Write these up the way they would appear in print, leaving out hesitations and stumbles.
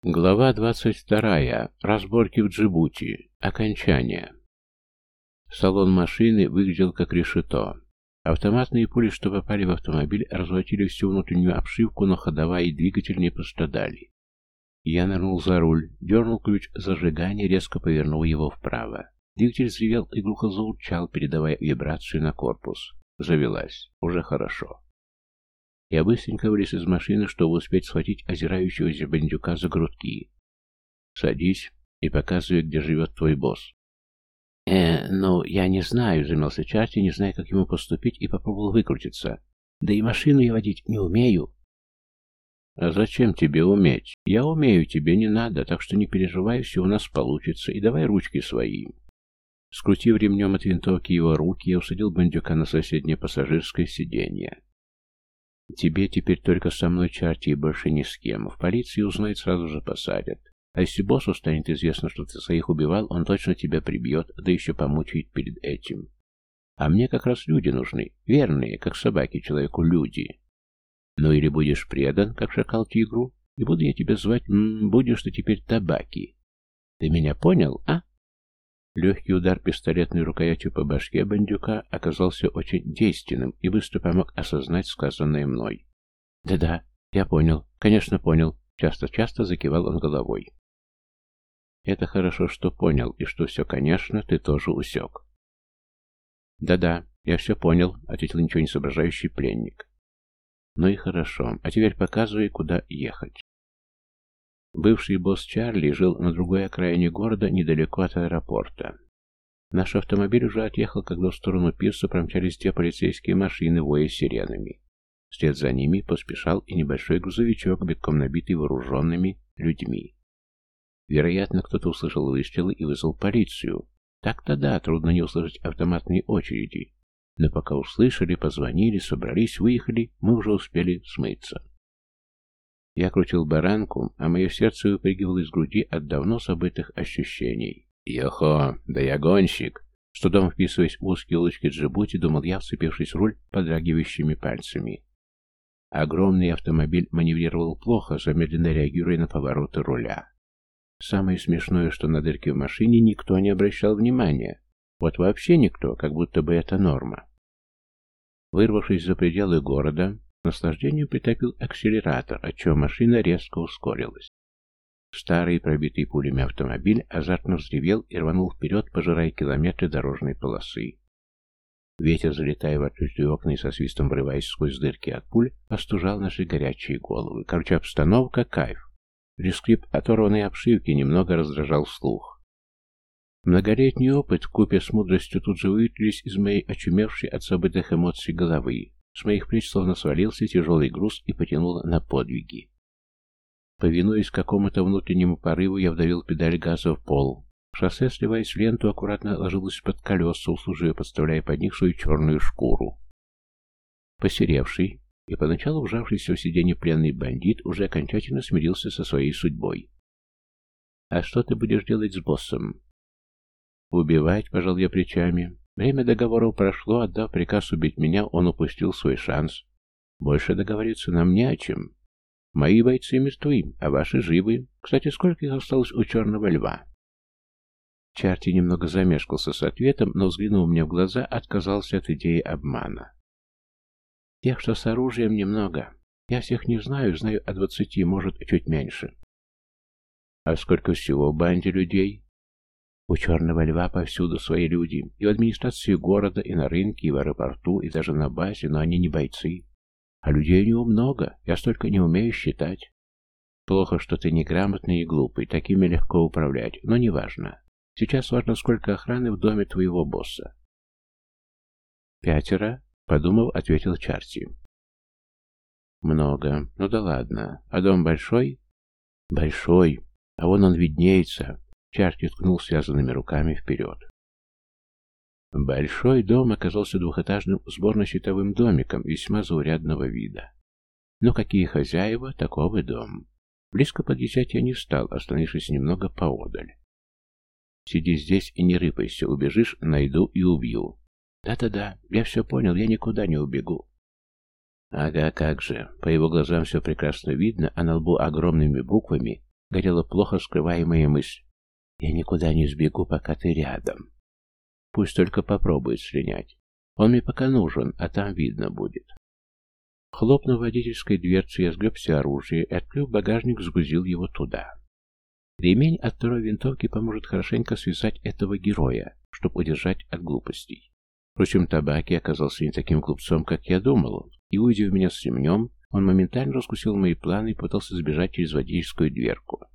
Глава 22. Разборки в Джибути. Окончание. Салон машины выглядел как решето. Автоматные пули, что попали в автомобиль, разворотили всю внутреннюю обшивку, но ходовая и двигатель не пострадали. Я нырнул за руль, дернул ключ зажигания, резко повернул его вправо. Двигатель взревел и глухо заурчал, передавая вибрацию на корпус. Завелась. Уже хорошо. Я быстренько вылез из машины, чтобы успеть схватить озирающегося бандюка за грудки. «Садись и показывай, где живет твой босс». Ну, я не знаю», — замялся Чарти, не зная, как ему поступить, и попробовал выкрутиться. «Да и машину я водить не умею». «А зачем тебе уметь? Я умею, тебе не надо, так что не переживай, все у нас получится, и давай ручки свои». Скрутив ремнем от винтовки его руки, я усадил бандюка на соседнее пассажирское сиденье. «Тебе теперь только со мной, Чарти, и больше ни с кем. В полиции узнают, сразу же посадят. А если боссу станет известно, что ты своих убивал, он точно тебя прибьет, да еще помучает перед этим. А мне как раз люди нужны, верные, как собаки человеку люди. Ну или будешь предан, как шакал тигру, и буду я тебя звать, будешь ты теперь Табаки. Ты меня понял, а?» Легкий удар пистолетной рукоятью по башке бандюка оказался очень действенным и быстро помог осознать сказанное мной. «Да-да, я понял, конечно понял», — часто-часто закивал он головой. «Это хорошо, что понял, и что все, конечно, ты тоже усек». «Да-да, я все понял», — ответил ничего не соображающий пленник. «Ну и хорошо, а теперь показывай, куда ехать». Бывший босс Чарли жил на другой окраине города, недалеко от аэропорта. Наш автомобиль уже отъехал, когда в сторону пирса промчались две полицейские машины, воя сиренами. Вслед за ними поспешал и небольшой грузовичок, битком набитый вооруженными людьми. Вероятно, кто-то услышал выстрелы и вызвал полицию. Так-то да, трудно не услышать автоматные очереди. Но пока услышали, позвонили, собрались, выехали, мы уже успели смыться. Я крутил баранку, а мое сердце выпрыгивало из груди от давно забытых ощущений. «Йохо, да я гонщик!» С трудом вписываясь в узкие улочки Джибути, думал я, вцепившись в руль подрагивающими пальцами. Огромный автомобиль маневрировал плохо, замедленно реагируя на повороты руля. Самое смешное, что на дырке в машине никто не обращал внимания. Вот вообще никто, как будто бы это норма. Вырвавшись за пределы города, с наслаждением притопил акселератор, отчего машина резко ускорилась. Старый, пробитый пулями автомобиль азартно взревел и рванул вперед, пожирая километры дорожной полосы. Ветер, залетая в открытые окна и со свистом врываясь сквозь дырки от пуль, остужал наши горячие головы. Короче, обстановка — кайф. Лишь скрип оторванной обшивки немного раздражал слух. Многолетний опыт вкупе с мудростью тут же выветрились из моей очумевшей от забытых эмоций головы. С моих плеч словно свалился тяжелый груз и потянуло на подвиги. Повинуясь какому-то внутреннему порыву, я вдавил педаль газа в пол. Шоссе, сливаясь в ленту, аккуратно ложилось под колеса, услужливо подставляя под них свою черную шкуру. Посеревший и поначалу вжавшийся в сиденье пленный бандит уже окончательно смирился со своей судьбой. «А что ты будешь делать с боссом?» «Убивать», — пожал я плечами. Время договоров прошло, отдав приказ убить меня, он упустил свой шанс. Больше договориться нам не о чем. Мои бойцы мертвы, а ваши живы. Кстати, сколько их осталось у Черного Льва?» Чарти немного замешкался с ответом, но, взглянув мне в глаза, отказался от идеи обмана. «Тех, что с оружием, немного. Я всех не знаю, знаю о 20, может, чуть меньше». «А сколько всего в банде людей?» «У Черного Льва повсюду свои люди, и в администрации города, и на рынке, и в аэропорту, и даже на базе, но они не бойцы. А людей у него много, я столько не умею считать. Плохо, что ты неграмотный и глупый, такими легко управлять, но неважно. Сейчас важно, сколько охраны в доме твоего босса». «5, подумав, ответил Чарти. «Много, ну да ладно. А дом большой?» «Большой, а вон он виднеется». Чарти ткнул связанными руками вперед. Большой дом оказался двухэтажным сборно-щитовым домиком весьма заурядного вида. Но какие хозяева, таков и дом. Близко подъезжать я не стал, остановившись немного поодаль. «Сиди здесь и не рыпайся, убежишь, найду и убью». «Да-да-да, я все понял, я никуда не убегу». «Ага, как же». По его глазам все прекрасно видно, а на лбу огромными буквами горела плохо скрываемая мысль. «Я никуда не сбегу, пока ты рядом. Пусть только попробует слинять. Он мне пока нужен, а там видно будет». Хлопнув водительской дверцу, я сгреб все оружие и, открыв багажник, сгрузил его туда. Ремень от второй винтовки поможет хорошенько связать этого героя, чтобы удержать от глупостей. Впрочем, Табаки оказался не таким глупцом, как я думал, и, увидев меня с ремнем, он моментально раскусил мои планы и пытался сбежать через водительскую дверку.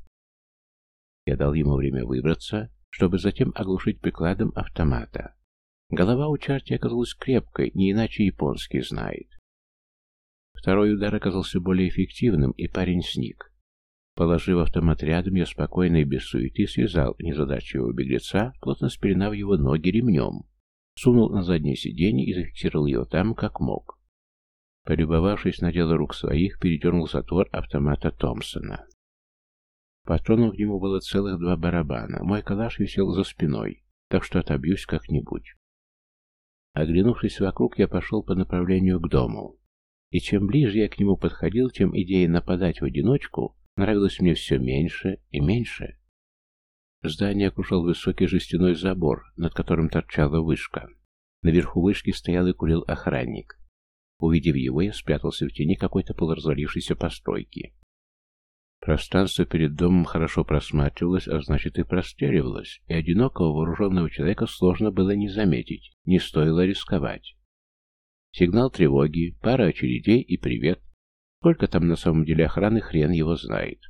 Я дал ему время выбраться, чтобы затем оглушить прикладом автомата. Голова у Чарти оказалась крепкой, не иначе японский знает. Второй удар оказался более эффективным, и парень сник. Положив автомат рядом, я спокойно и без суеты связал незадачливого беглеца, плотно спеленав его ноги ремнем, сунул на заднее сиденье и зафиксировал его там, как мог. Полюбовавшись на дело рук своих, передернул затвор автомата Томпсона. Патронов к нему было целых 2 барабана, мой калаш висел за спиной, так что отобьюсь как-нибудь. Оглянувшись вокруг, я пошел по направлению к дому. И чем ближе я к нему подходил, тем идея нападать в одиночку нравилась мне все меньше и меньше. Здание окружал высокий жестяной забор, над которым торчала вышка. Наверху вышки стоял и курил охранник. Увидев его, я спрятался в тени какой-то полуразвалившейся постройки. Пространство перед домом хорошо просматривалось, а значит и простреливалось, и одинокого вооруженного человека сложно было не заметить, не стоило рисковать. Сигнал тревоги, пара очередей и привет. Сколько там на самом деле охраны, хрен его знает.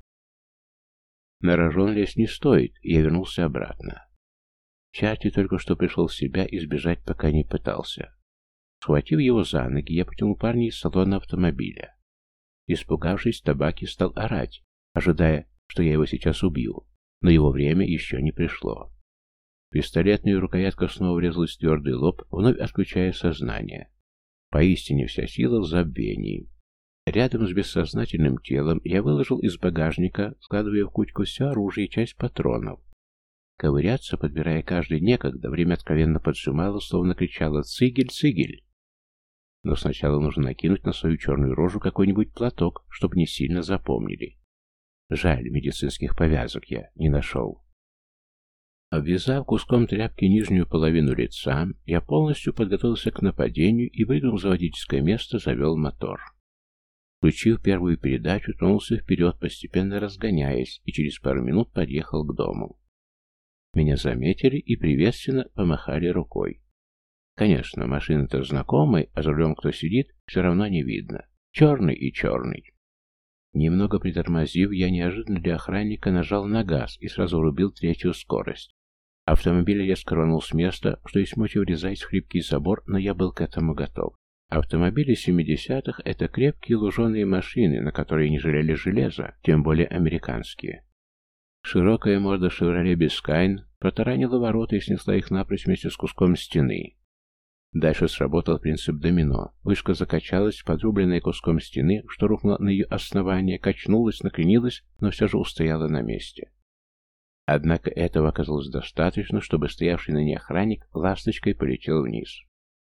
На рожон лезть не стоит, и я вернулся обратно. Чарти только что пришел в себя и сбежать пока не пытался. Схватив его за ноги, я потянул парня из салона автомобиля. Испугавшись, Табаки стал орать, ожидая, что я его сейчас убью, но его время еще не пришло. Пистолетная рукоятка снова врезалась в твердый лоб, вновь отключая сознание. Поистине вся сила в забвении. Рядом с бессознательным телом я выложил из багажника, складывая в кучку все оружие и часть патронов. Ковыряться, подбирая каждый, некогда, время откровенно поджимало, словно кричало «Цигель, цигель!». Но сначала нужно накинуть на свою черную рожу какой-нибудь платок, чтобы не сильно запомнили. Жаль, медицинских повязок я не нашел. Обвязав куском тряпки нижнюю половину лица, я полностью подготовился к нападению и, выгнув за водительское место, завел мотор. Включив первую передачу, тронулся вперед, постепенно разгоняясь, и через пару минут подъехал к дому. Меня заметили и приветственно помахали рукой. Конечно, машина-то знакомая, а за рулем кто сидит, все равно не видно. Черный и черный. Немного притормозив, я неожиданно для охранника нажал на газ и сразу врубил 3-ю скорость. Автомобиль резко рванул с места, что есть мочи врезаясь в хлипкий забор, но я был к этому готов. Автомобили 70-х — это крепкие луженые машины, на которые не жалели железа, тем более американские. Широкая морда «Шевроле Бискайн» протаранила ворота и снесла их напрочь вместе с куском стены. Дальше сработал принцип домино. Вышка закачалась, подрубленная куском стены, что рухнуло на ее основание, качнулась, накренилась, но все же устояла на месте. Однако этого оказалось достаточно, чтобы стоявший на ней охранник ласточкой полетел вниз.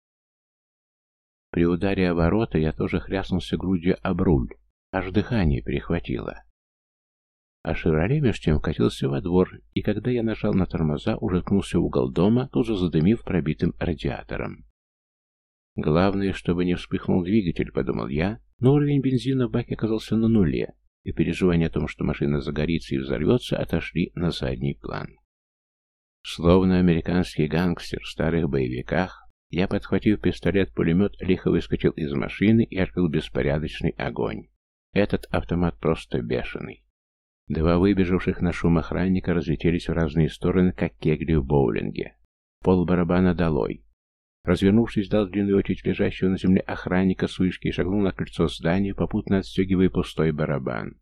При ударе о ворота я тоже хряснулся грудью об руль, аж дыхание перехватило. А «Шевроле» меж тем катился во двор, и когда я нажал на тормоза, уже ткнулся в угол дома, тут же задымив пробитым радиатором. Главное, чтобы не вспыхнул двигатель, подумал я, но уровень бензина в баке оказался на нуле, и переживания о том, что машина загорится и взорвется, отошли на задний план. Словно американский гангстер в старых боевиках, я, подхватив пистолет-пулемет, лихо выскочил из машины и открыл беспорядочный огонь. Этот автомат просто бешеный. 2 выбежавших на шум охранника разлетелись в разные стороны, как кегли в боулинге. Пол барабана долой. Развернувшись, дал длинную очередь лежащего на земле охранника с вышки и шагнул на крыльцо здания, попутно отстегивая пустой барабан.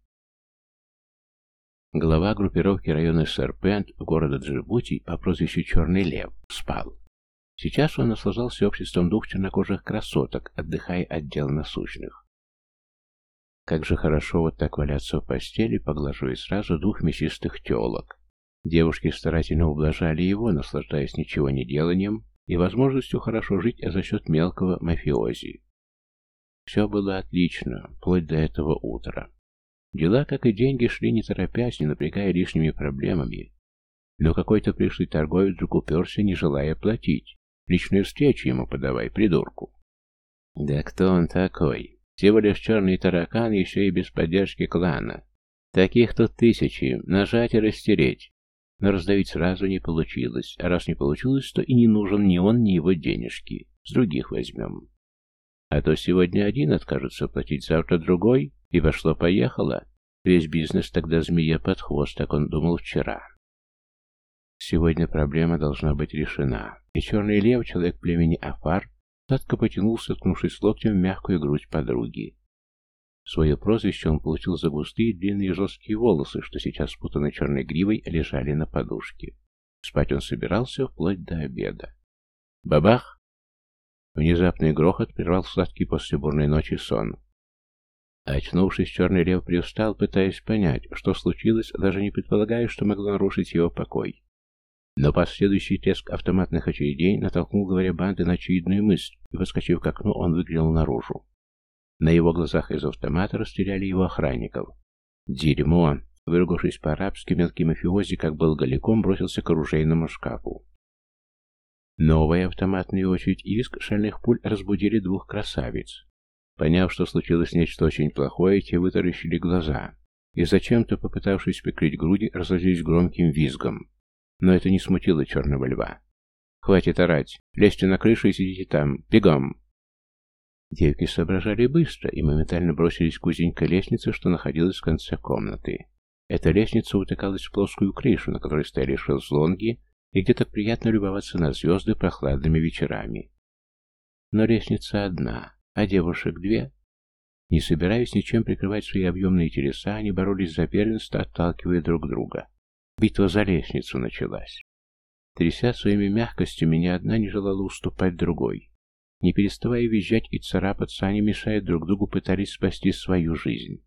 Глава группировки района Серпент города Джибути по прозвищу Черный Лев спал. Сейчас он наслаждался обществом 2 чернокожих красоток, отдыхая от дел насущных. Как же хорошо вот так валяться в постели, поглаживая сразу 2 мясистых телок. Девушки старательно ублажали его, наслаждаясь ничего не деланием и возможностью хорошо жить за счет мелкого мафиози. Все было отлично, вплоть до этого утра. Дела, как и деньги, шли не торопясь, не напрягая лишними проблемами. Но какой-то пришлый торговец вдруг уперся, не желая платить. Личную встречу ему подавай, придурку. Да кто он такой? Всего лишь черный таракан, еще и без поддержки клана. Таких тут тысячи, нажать и растереть. Но раздавить сразу не получилось, а раз не получилось, то и не нужен ни он, ни его денежки. С других возьмем. А то сегодня один откажется платить, завтра другой, и пошло-поехало. Весь бизнес тогда змея под хвост, так он думал вчера. Сегодня проблема должна быть решена. И черный лев, человек племени Афар, сладко потянулся, ткнувшись локтем в мягкую грудь подруги. Свое прозвище он получил за густые длинные жесткие волосы, что сейчас спутанной черной гривой лежали на подушке. Спать он собирался вплоть до обеда. Бабах! Внезапный грохот прервал сладкий после бурной ночи сон. Очнувшись, черный лев привстал, пытаясь понять, что случилось, даже не предполагая, что могло нарушить его покой. Но последующий треск автоматных очередей натолкнул главаря банды на очевидную мысль, и, подскочив к окну, он выглянул наружу. На его глазах из автомата расстреляли его охранников. «Дерьмо!» Выругавшись по-арабски, мелкий мафиози, как был голиком, бросился к оружейному шкафу. Новая автоматная очередь и визг шальных пуль разбудили двух красавиц. Поняв, что случилось нечто очень плохое, те вытаращили глаза и, зачем-то попытавшись прикрыть груди, разразились громким визгом. Но это не смутило черного льва. «Хватит орать! Лезьте на крышу и сидите там! Бегом!» Девки соображали быстро и моментально бросились к узенькой лестнице, что находилась в конце комнаты. Эта лестница утыкалась в плоскую крышу, на которой стояли шезлонги, и где так приятно любоваться на звезды прохладными вечерами. Но лестница одна, а девушек две. Не собираясь ничем прикрывать свои объемные телеса, они боролись за первенство, отталкивая друг друга. Битва за лестницу началась. Тряся своими мягкостями, ни одна не желала уступать другой. Не переставая визжать и царапаться, они, мешая друг другу, пытались спасти свою жизнь.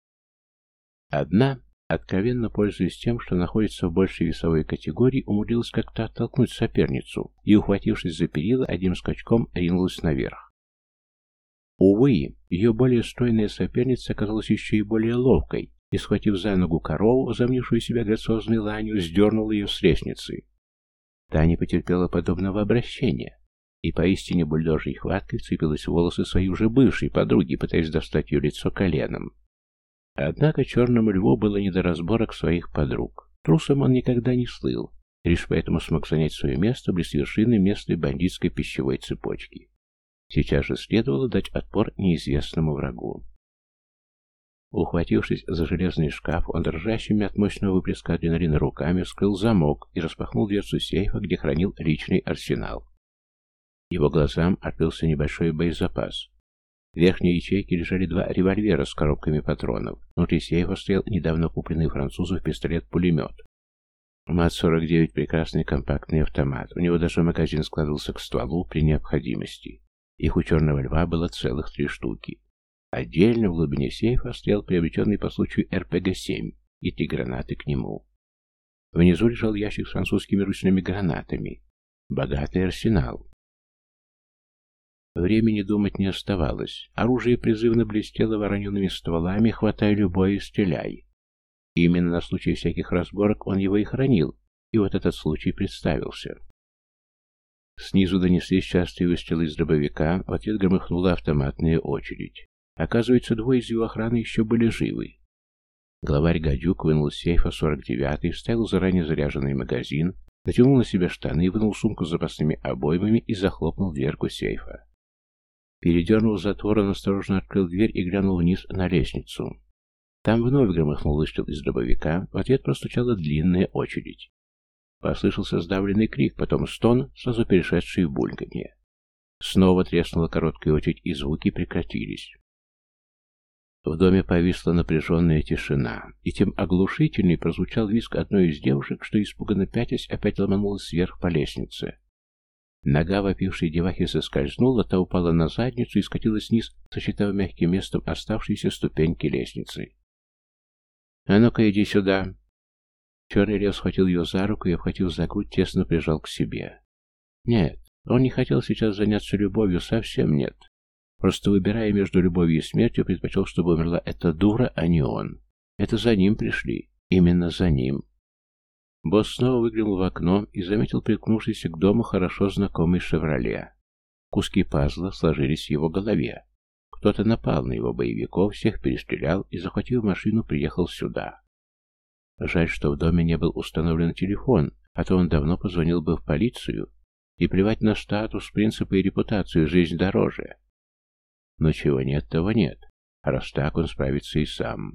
Одна, откровенно пользуясь тем, что находится в большей весовой категории, умудрилась как-то оттолкнуть соперницу и, ухватившись за перила, одним скачком ринулась наверх. Увы, ее более стройная соперница оказалась еще и более ловкой, и, схватив за ногу корову, возомнившую себя грациозной ланью, сдернула ее с лестницы. Та не потерпела подобного обращения, и поистине бульдожьей хваткой вцепилась в волосы своей уже бывшей подруги, пытаясь достать ее лицо коленом. Однако черному льву было не до разборок своих подруг. Трусом он никогда не слыл, лишь поэтому смог занять свое место близ вершины местной бандитской пищевой цепочки. Сейчас же следовало дать отпор неизвестному врагу. Ухватившись за железный шкаф, он дрожащими от мощного выплеска адреналина руками вскрыл замок и распахнул дверцу сейфа, где хранил личный арсенал. Его глазам открылся небольшой боезапас. В верхней ячейке лежали 2 револьвера с коробками патронов. Внутри сейфа стоял недавно купленный французов пистолет-пулемет. МАТ-49 — прекрасный компактный автомат. У него даже магазин складывался к стволу при необходимости. Их у черного льва было целых 3 штуки. Отдельно в глубине сейфа стоял приобретенный по случаю РПГ-7 и 3 гранаты к нему. Внизу лежал ящик с французскими ручными гранатами. Богатый арсенал. Времени думать не оставалось. Оружие призывно блестело вороненными стволами, хватай любой и стреляй. И именно на случай всяких разборок он его и хранил, и вот этот случай представился. Снизу донеслись частые выстрелы из дробовика, в ответ громыхнула автоматная очередь. Оказывается, 2 из его охраны еще были живы. Главарь Гадюк вынул из сейфа 49-й, вставил заранее заряженный магазин, натянул на себя штаны, вынул сумку с запасными обоймами и захлопнул дверку сейфа. Передернув затвор, он осторожно открыл дверь и глянул вниз на лестницу. Там вновь громыхнул выстрел из дробовика, в ответ простучала длинная очередь. Послышался сдавленный крик, потом стон, сразу перешедший в бульканье. Снова треснула короткая очередь, и звуки прекратились. В доме повисла напряженная тишина, и тем оглушительней прозвучал визг одной из девушек, что, испуганно пятясь, опять ломанулась вверх по лестнице. Нога вопившей девахи соскользнула, та упала на задницу и скатилась вниз, сочетав мягким местом оставшиеся ступеньки лестницы. «А ну-ка, иди сюда!» Черный лев схватил ее за руку и, обхватив за грудь, тесно прижал к себе. Нет, он не хотел сейчас заняться любовью, совсем нет. Просто, выбирая между любовью и смертью, предпочел, чтобы умерла эта дура, а не он. Это за ним пришли. Именно за ним. Босс снова выглянул в окно и заметил приткнувшийся к дому хорошо знакомый «Шевроле». Куски пазла сложились в его голове. Кто-то напал на его боевиков, всех перестрелял и, захватив машину, приехал сюда. Жаль, что в доме не был установлен телефон, а то он давно позвонил бы в полицию. И плевать на статус, принципы и репутацию, жизнь дороже. Но чего нет, того нет. А раз так, он справится и сам.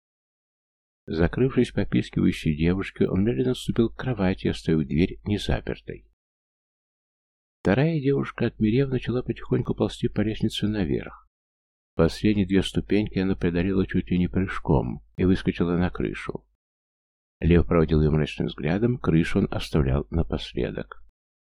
Закрывшись попискивающей девушкой, он медленно отступил к кровати, оставив дверь незапертой. Вторая девушка, отмерев, начала потихоньку ползти по лестнице наверх. Последние 2 ступеньки она преодолела чуть ли не прыжком и выскочила на крышу. Лев проводил ее мрачным взглядом, крышу он оставлял напоследок.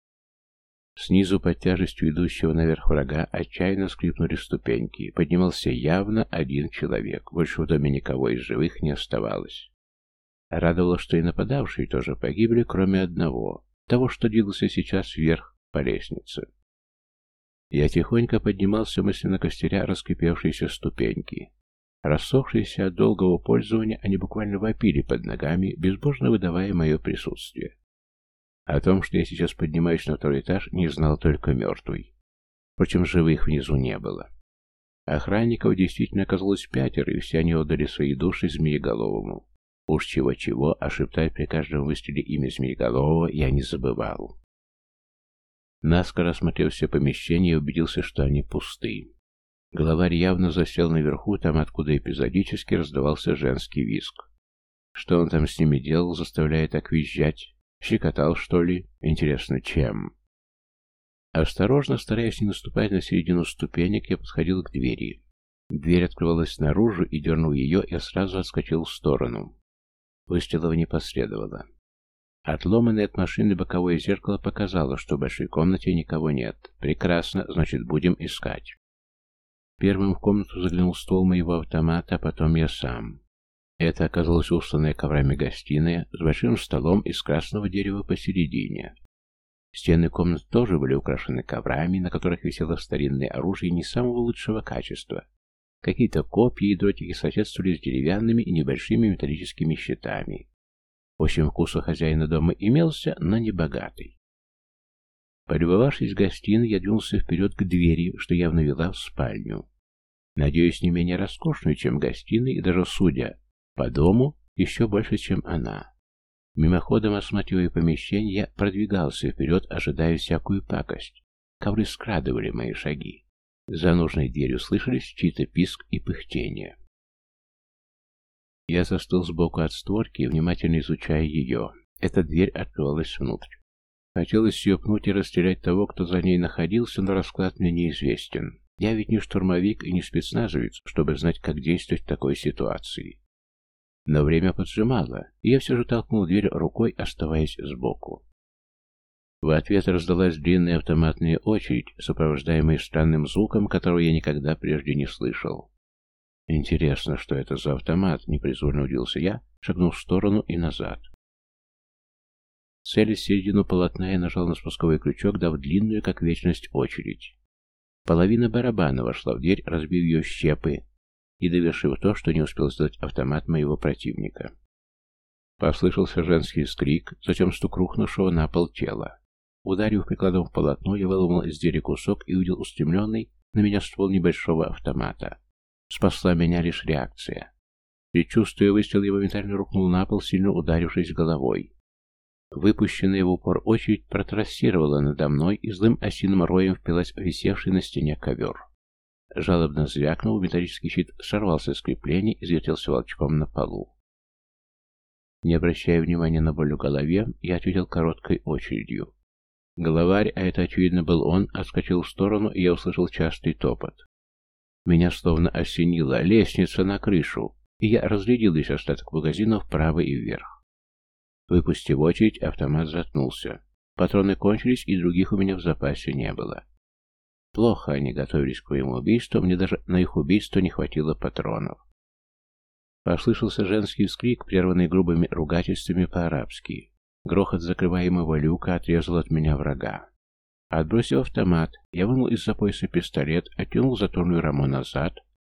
Снизу под тяжестью идущего наверх врага отчаянно скрипнули ступеньки. Поднимался явно один человек. Больше в доме никого из живых не оставалось. Радовало, что и нападавшие тоже погибли, кроме одного, того, что двигался сейчас вверх по лестнице. Я тихонько поднимался, мысленно костеря раскипевшиеся ступеньки. Рассохшиеся от долгого пользования, они буквально вопили под ногами, безбожно выдавая мое присутствие. О том, что я сейчас поднимаюсь на 2-й этаж, не знал только мертвый. Впрочем, живых внизу не было. Охранников действительно оказалось 5, и все они отдали свои души Змееголовому. Уж чего-чего, а шептать при каждом выстреле имя Змееголового я не забывал. Наскоро осмотрел все помещения и убедился, что они пусты. Главарь явно засел наверху, там, откуда эпизодически раздавался женский визг. Что он там с ними делал, заставляя так визжать? Щекотал, что ли? Интересно, чем? Осторожно, стараясь не наступать на середину ступенек, я подходил к двери. Дверь открывалась наружу, и, дернув ее, я сразу отскочил в сторону. Выстрелов не последовало. Отломанное от машины боковое зеркало показало, что в большой комнате никого нет. Прекрасно, значит, будем искать. Первым в комнату заглянул ствол моего автомата, а потом я сам. Это оказалась устланная коврами гостиная с большим столом из красного дерева посередине. Стены комнат тоже были украшены коврами, на которых висело старинное оружие не самого лучшего качества. Какие-то копья и дротики соседствовали с деревянными и небольшими металлическими щитами. В общем, вкус у хозяина дома имелся, но не богатый. Полюбовавшись гостиной, я двинулся вперед к двери, что явно вела в спальню. Надеюсь, не менее роскошную, чем гостиная, и даже, судя по дому, еще больше, чем она. Мимоходом осматривая помещение, я продвигался вперед, ожидая всякую пакость. Ковры скрадывали мои шаги. За нужной дверью слышались чьи-то писк и пыхтение. Я застыл сбоку от створки, внимательно изучая ее. Эта дверь открывалась внутрь. Хотелось ее пнуть и расстрелять того, кто за ней находился, но расклад мне неизвестен. Я ведь не штурмовик и не спецназовец, чтобы знать, как действовать в такой ситуации. Но время поджимало, и я все же толкнул дверь рукой, оставаясь сбоку. В ответ раздалась длинная автоматная очередь, сопровождаемая странным звуком, которого я никогда прежде не слышал. Интересно, что это за автомат, непризорно удивился я, шагнув в сторону и назад. Целясь в середину полотна, я нажал на спусковой крючок, дав длинную, как вечность, очередь. Половина барабана вошла в дверь, разбив ее в щепы и довершив то, что не успел сделать автомат моего противника. Послышался женский скрик, затем стук рухнувшего на пол тела. Ударив прикладом в полотно, я выломал из двери кусок и увидел устремленный на меня ствол небольшого автомата. Спасла меня лишь реакция. Предчувствуя выстрел, я моментально рухнул на пол, сильно ударившись головой. Выпущенная в упор очередь протрассировала надо мной и злым осиным роем впилась в висевший на стене ковер. Жалобно звякнув, металлический щит сорвался с крепления и завертелся волчком на полу. Не обращая внимания на боль в голове, я ответил короткой очередью. Главарь, а это очевидно был он, отскочил в сторону, и я услышал частый топот. Меня словно осенило, лестница на крышу, и я разглядел весь остаток магазина вправо и вверх. Выпустив очередь, автомат заткнулся. Патроны кончились, и других у меня в запасе не было. Плохо они готовились к моему убийству, мне даже на их убийство не хватило патронов. Послышался женский вскрик, прерванный грубыми ругательствами по-арабски. Грохот закрываемого люка отрезал от меня врага. Отбросив автомат, я вынул из-за пояса пистолет, оттянул затворную раму назад,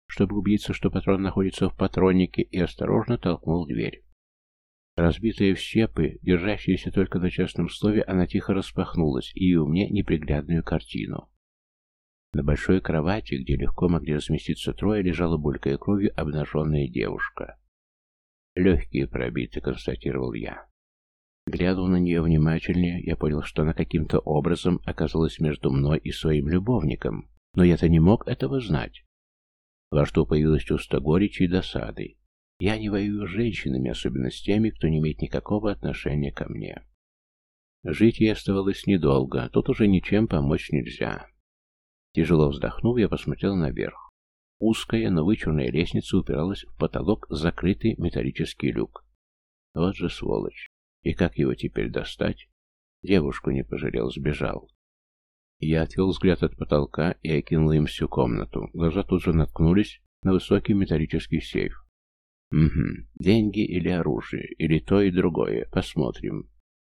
чтобы убедиться, что патрон находится в патроннике, и осторожно толкнул дверь. Разбитая в щепы, держащаяся только на честном слове, она тихо распахнулась, и явила мне неприглядную картину. На большой кровати, где легко могли разместиться трое, лежала, булькая кровью, обнаженная девушка. «Легкие пробиты», — констатировал я. Глянув на нее внимательнее, я понял, что она каким-то образом оказалась между мной и своим любовником, но я-то не мог этого знать. Во рту появилось чувство горечи и досады. Я не воюю с женщинами, особенно с теми, кто не имеет никакого отношения ко мне. Жить ей оставалось недолго, тут уже ничем помочь нельзя. Тяжело вздохнув, я посмотрел наверх. Узкая, но вычурная лестница упиралась в потолок, закрытый металлический люк. Вот же сволочь. И как его теперь достать? Девушку не пожалел, сбежал. Я отвел взгляд от потолка и окинул им всю комнату. Глаза тут же наткнулись на высокий металлический сейф. Угу. Деньги или оружие, или то и другое. Посмотрим.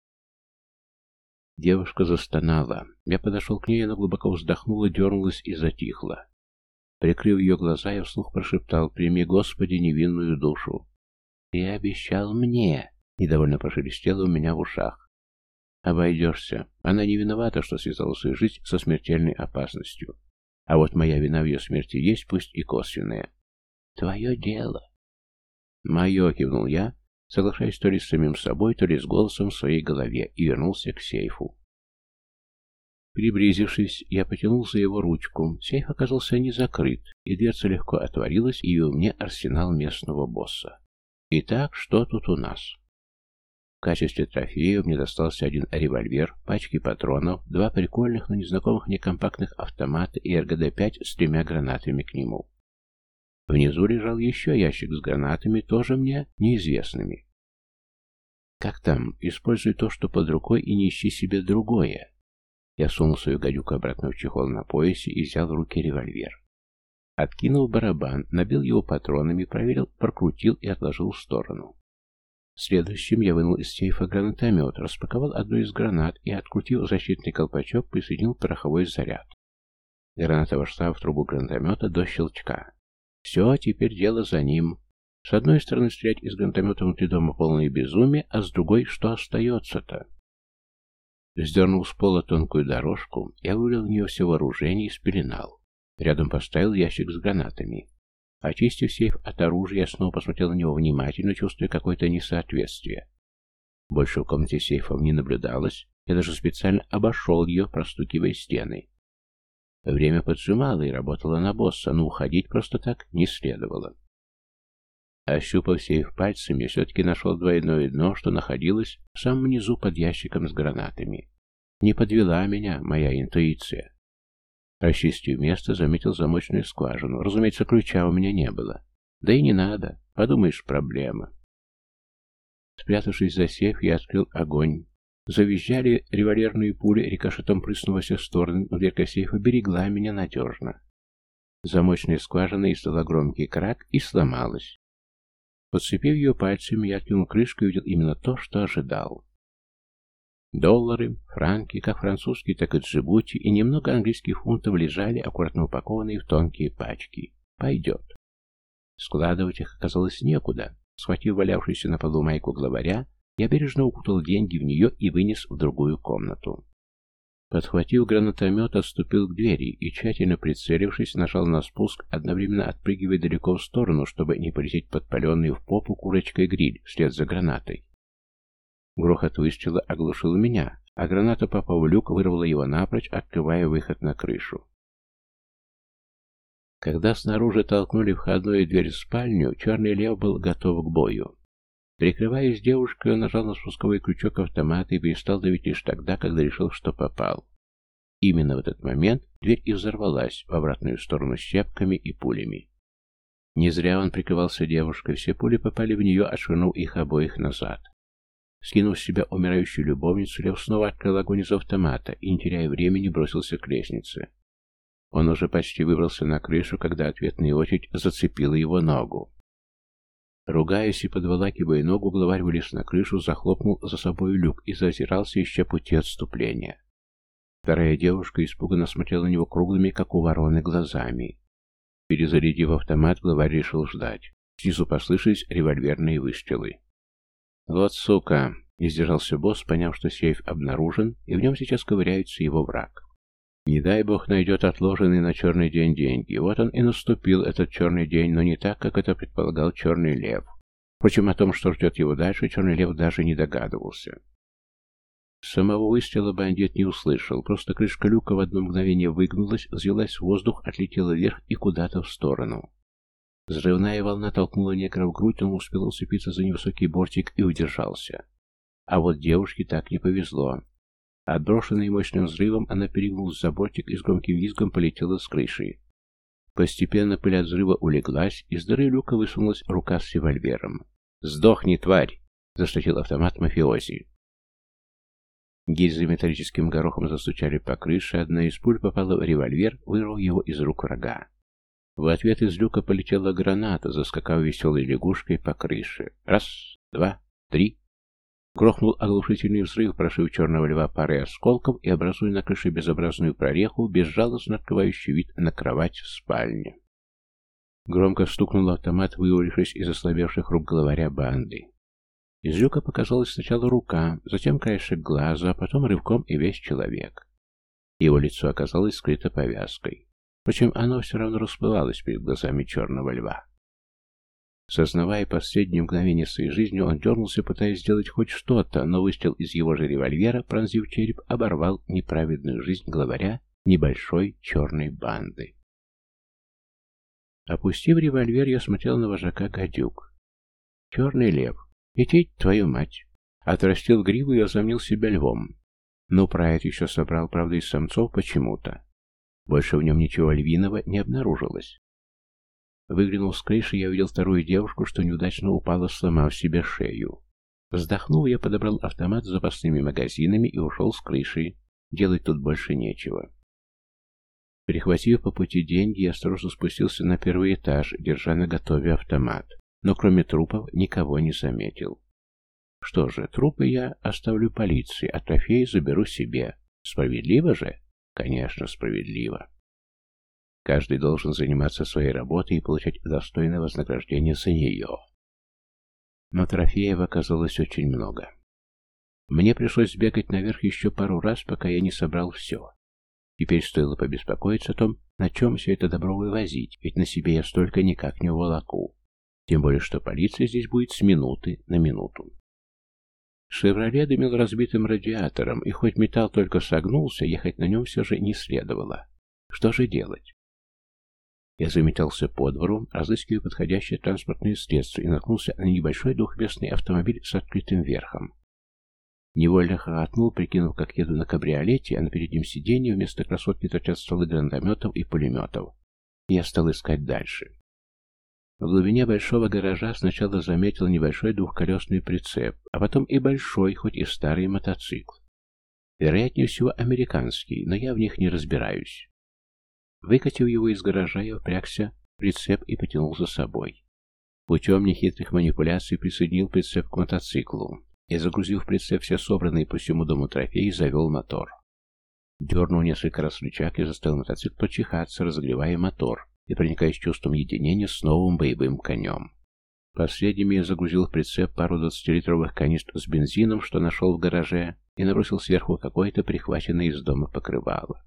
Девушка застонала. Я подошел к ней, она глубоко вздохнула, дернулась и затихла. Прикрыв ее глаза, я вслух прошептал: «Прими, Господи, невинную душу». «Ты обещал мне», — недовольно прошелестело у меня в ушах. «Обойдешься. Она не виновата, что связала свою жизнь со смертельной опасностью. А вот моя вина в ее смерти есть, пусть и косвенная». «Твое дело». «Мое», — кивнул я, соглашаясь то ли с самим собой, то ли с голосом в своей голове, и вернулся к сейфу. Приблизившись, я потянул за его ручку. Сейф оказался не закрыт, и дверца легко отворилась, и явил мне арсенал местного босса. Итак, что тут у нас? В качестве трофея мне достался один револьвер, пачки патронов, два прикольных, но незнакомых мне компактных автомата и РГД-5 с 3 гранатами к нему. Внизу лежал еще ящик с гранатами, тоже мне неизвестными. Как там? Используй то, что под рукой, и не ищи себе другое. Я сунул свою гадюку обратно в чехол на поясе и взял в руки револьвер. Откинул барабан, набил его патронами, проверил, прокрутил и отложил в сторону. Следующим я вынул из сейфа гранатомет, распаковал одну из гранат и, открутив защитный колпачок, присоединил пороховой заряд. Граната вошла в трубу гранатомета до щелчка. Все, теперь дело за ним. С одной стороны, стрелять из гранатомета внутри дома полное безумие, а с другой, что остается-то? Сдернув с пола тонкую дорожку, я вылил в нее все вооружение и спеленал. Рядом поставил ящик с гранатами. Очистив сейф от оружия, я снова посмотрел на него внимательно, чувствуя какое-то несоответствие. Больше в комнате сейфов не наблюдалось, я даже специально обошел ее, простукивая стены. Время поджимало и работало на босса, но уходить просто так не следовало. Ощупав сейф пальцами, я все-таки нашел двойное дно, что находилось в самом низу под ящиком с гранатами. Не подвела меня моя интуиция. Расчистив место, заметил замочную скважину. Разумеется, ключа у меня не было. Да и не надо. Подумаешь, проблема. Спрятавшись за сейф, я открыл огонь. Завизжали револьверные пули, рикошетом прыснула во все стороны, но дверка сейфа берегла меня надежно. Замочная скважина издала громкий крак и сломалась. Подцепив ее пальцами, я откинул крышку и увидел именно то, что ожидал. Доллары, франки, как французские, так и Джибути, и немного английских фунтов лежали, аккуратно упакованные в тонкие пачки. Пойдет. Складывать их оказалось некуда. Схватив валявшуюся на полу майку главаря, я бережно укутал деньги в нее и вынес в другую комнату. Подхватив гранатомет, отступил к двери и, тщательно прицелившись, нажал на спуск, одновременно отпрыгивая далеко в сторону, чтобы не полететь подпаленный в попу курочкой гриль вслед за гранатой. Грохот выстрела оглушил меня, а граната, попав в люк, вырвала его напрочь, открывая выход на крышу. Когда снаружи толкнули входную дверь в спальню, черный лев был готов к бою. Прикрываясь девушкой, он нажал на спусковой крючок автомата и перестал давить лишь тогда, когда решил, что попал. Именно в этот момент дверь и взорвалась в обратную сторону щепками и пулями. Не зря он прикрывался девушкой, все пули попали в нее, отшвырнув их обоих назад. Скинув с себя умирающую любовницу, лев снова открыл огонь из автомата и, не теряя времени, бросился к лестнице. Он уже почти выбрался на крышу, когда ответная очередь зацепила его ногу. Ругаясь и подволакивая ногу, главарь вылез на крышу, захлопнул за собой люк и зазирался, ища пути отступления. Вторая девушка испуганно смотрела на него круглыми, как у вороны, глазами. Перезарядив автомат, главарь решил ждать. Снизу послышались револьверные выстрелы. «Вот сука!» — не сдержался босс, поняв, что сейф обнаружен, и в нем сейчас ковыряется его враг. Не дай бог найдет отложенные на черный день деньги. Вот он и наступил, этот черный день, но не так, как это предполагал Черный Лев. Впрочем, о том, что ждет его дальше, Черный Лев даже не догадывался. Самого выстрела бандит не услышал, просто крышка люка в одно мгновение выгнулась, взвилась в воздух, отлетела вверх и куда-то в сторону. Взрывная волна толкнула негра в грудь, он успел уцепиться за невысокий бортик и удержался. А вот девушке так не повезло. Отброшенной мощным взрывом, она перегнулась за бортик и с громким визгом полетела с крыши. Постепенно пыль от взрыва улеглась, из дыры люка высунулась рука с револьвером. «Сдохни, тварь!» — застатил автомат мафиози. Гильзы металлическим горохом застучали по крыше, одна из пуль попала в револьвер, вырвав его из рук врага. В ответ из люка полетела граната, заскакав веселой лягушкой по крыше. Раз, два, три. Грохнул оглушительный взрыв, прошив Черного Льва парой осколков и образуя на крыше безобразную прореху, безжалостно открывающий вид на кровать в спальне. Громко стукнул автомат, вывалившись из ослабевших рук главаря банды. Из люка показалась сначала рука, затем краешек глаза, а потом рывком и весь человек. Его лицо оказалось скрыто повязкой. Впрочем, оно все равно расплывалось перед глазами Черного Льва. Сознавая последние мгновения своей жизни, он дернулся, пытаясь сделать хоть что-то, но выстрел из его же револьвера, пронзив череп, оборвал неправедную жизнь главаря небольшой черной банды. Опустив револьвер, я смотрел на вожака гадюк. Черный лев. Идти, твою мать. Отрастил гриву и возомнил себя львом. Но прайд еще собрал, правда, из самцов почему-то. Больше в нем ничего львиного не обнаружилось. Выглянув с крыши, я увидел вторую девушку, что неудачно упала, сломав себе шею. Вздохнув, я подобрал автомат с запасными магазинами и ушел с крыши. Делать тут больше нечего. Перехватив по пути деньги, я осторожно спустился на первый этаж, держа наготове автомат. Но кроме трупов никого не заметил. Что же, трупы я оставлю полиции, а трофеи заберу себе. Справедливо же? Конечно, справедливо. Каждый должен заниматься своей работой и получать достойное вознаграждение за нее. Но трофеев оказалось очень много. Мне пришлось сбегать наверх еще пару раз, пока я не собрал все. Теперь стоило побеспокоиться о том, на чем все это добро вывозить, ведь на себе я столько никак не уволоку. Тем более, что полиция здесь будет с минуты на минуту. «Шевроле» дымил разбитым радиатором, и хоть металл только согнулся, ехать на нем все же не следовало. Что же делать? Я заметался по двору, разыскивая подходящее транспортное средство, и наткнулся на небольшой двухместный автомобиль с открытым верхом. Невольно хохотнул, прикинув, как еду на кабриолете, а на переднем сиденье вместо красотки торчат стволы гранатометов и пулеметов. Я стал искать дальше. В глубине большого гаража сначала заметил небольшой двухколесный прицеп, а потом и большой, хоть и старый мотоцикл. Вероятнее всего американский, но я в них не разбираюсь. Выкатив его из гаража, я впрягся в прицеп и потянул за собой. Путем нехитрых манипуляций присоединил прицеп к мотоциклу и, загрузив в прицеп все собранные по всему дому трофеи, завел мотор. Дернув несколько раз рычаг и заставил мотоцикл почихаться, разогревая мотор и проникаясь чувством единения с новым боевым конем. Последними я загрузил в прицеп пару 20-литровых канистр с бензином, что нашел в гараже, и набросил сверху какое-то прихваченное из дома покрывало.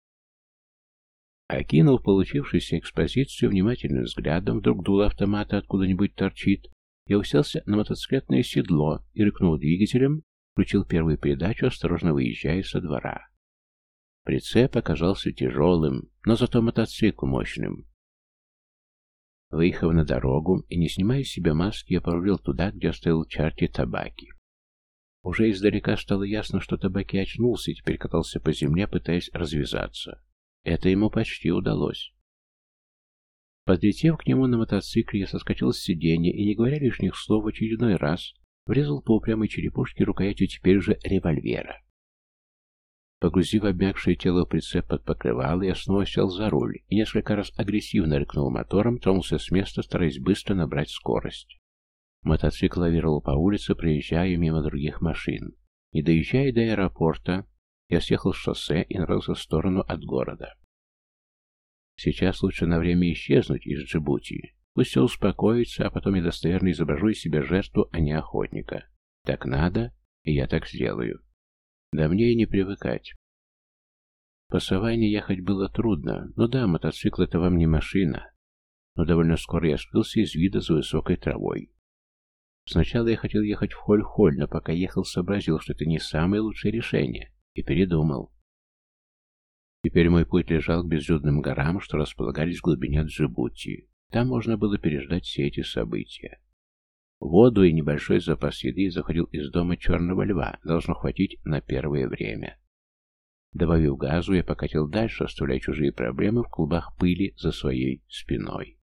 Окинув получившуюся экспозицию внимательным взглядом, вдруг дуло автомата откуда-нибудь торчит, я уселся на мотоциклетное седло и, рыкнув двигателем, включил первую передачу, осторожно выезжая со двора. Прицеп оказался тяжелым, но зато мотоцикл мощным. Выехав на дорогу и не снимая с себя маски, я порулил туда, где оставил Чарти табаки. Уже издалека стало ясно, что табаки очнулся и теперь катался по земле, пытаясь развязаться. Это ему почти удалось. Подлетев к нему на мотоцикле, я соскочил с сиденья и, не говоря лишних слов, в очередной раз врезал по упрямой черепушке рукоятью теперь уже револьвера. Погрузив обмякшее тело в прицеп под покрывало, я снова сел за руль и несколько раз агрессивно рыкнул мотором, тронулся с места, стараясь быстро набрать скорость. Мотоцикл лавировал по улице, проезжая мимо других машин. Не доезжая до аэропорта, я съехал с шоссе и направился в сторону от города. Сейчас лучше на время исчезнуть из Джибути. Пусть все успокоится, а потом я достоверно изображу из себя жертву, а не охотника. Так надо, и я так сделаю. Да мне и не привыкать. По саванне ехать было трудно, но да, мотоцикл — это вам не машина. Но довольно скоро я скрылся из вида за высокой травой. Сначала я хотел ехать в Холь-Холь, но пока ехал, сообразил, что это не самое лучшее решение, и передумал. Теперь мой путь лежал к безлюдным горам, что располагались в глубине Джибути. Там можно было переждать все эти события. Воду и небольшой запас еды заходил из дома Черного Льва, должно хватить на первое время. Добавив газу, я покатил дальше, оставляя чужие проблемы в клубах пыли за своей спиной.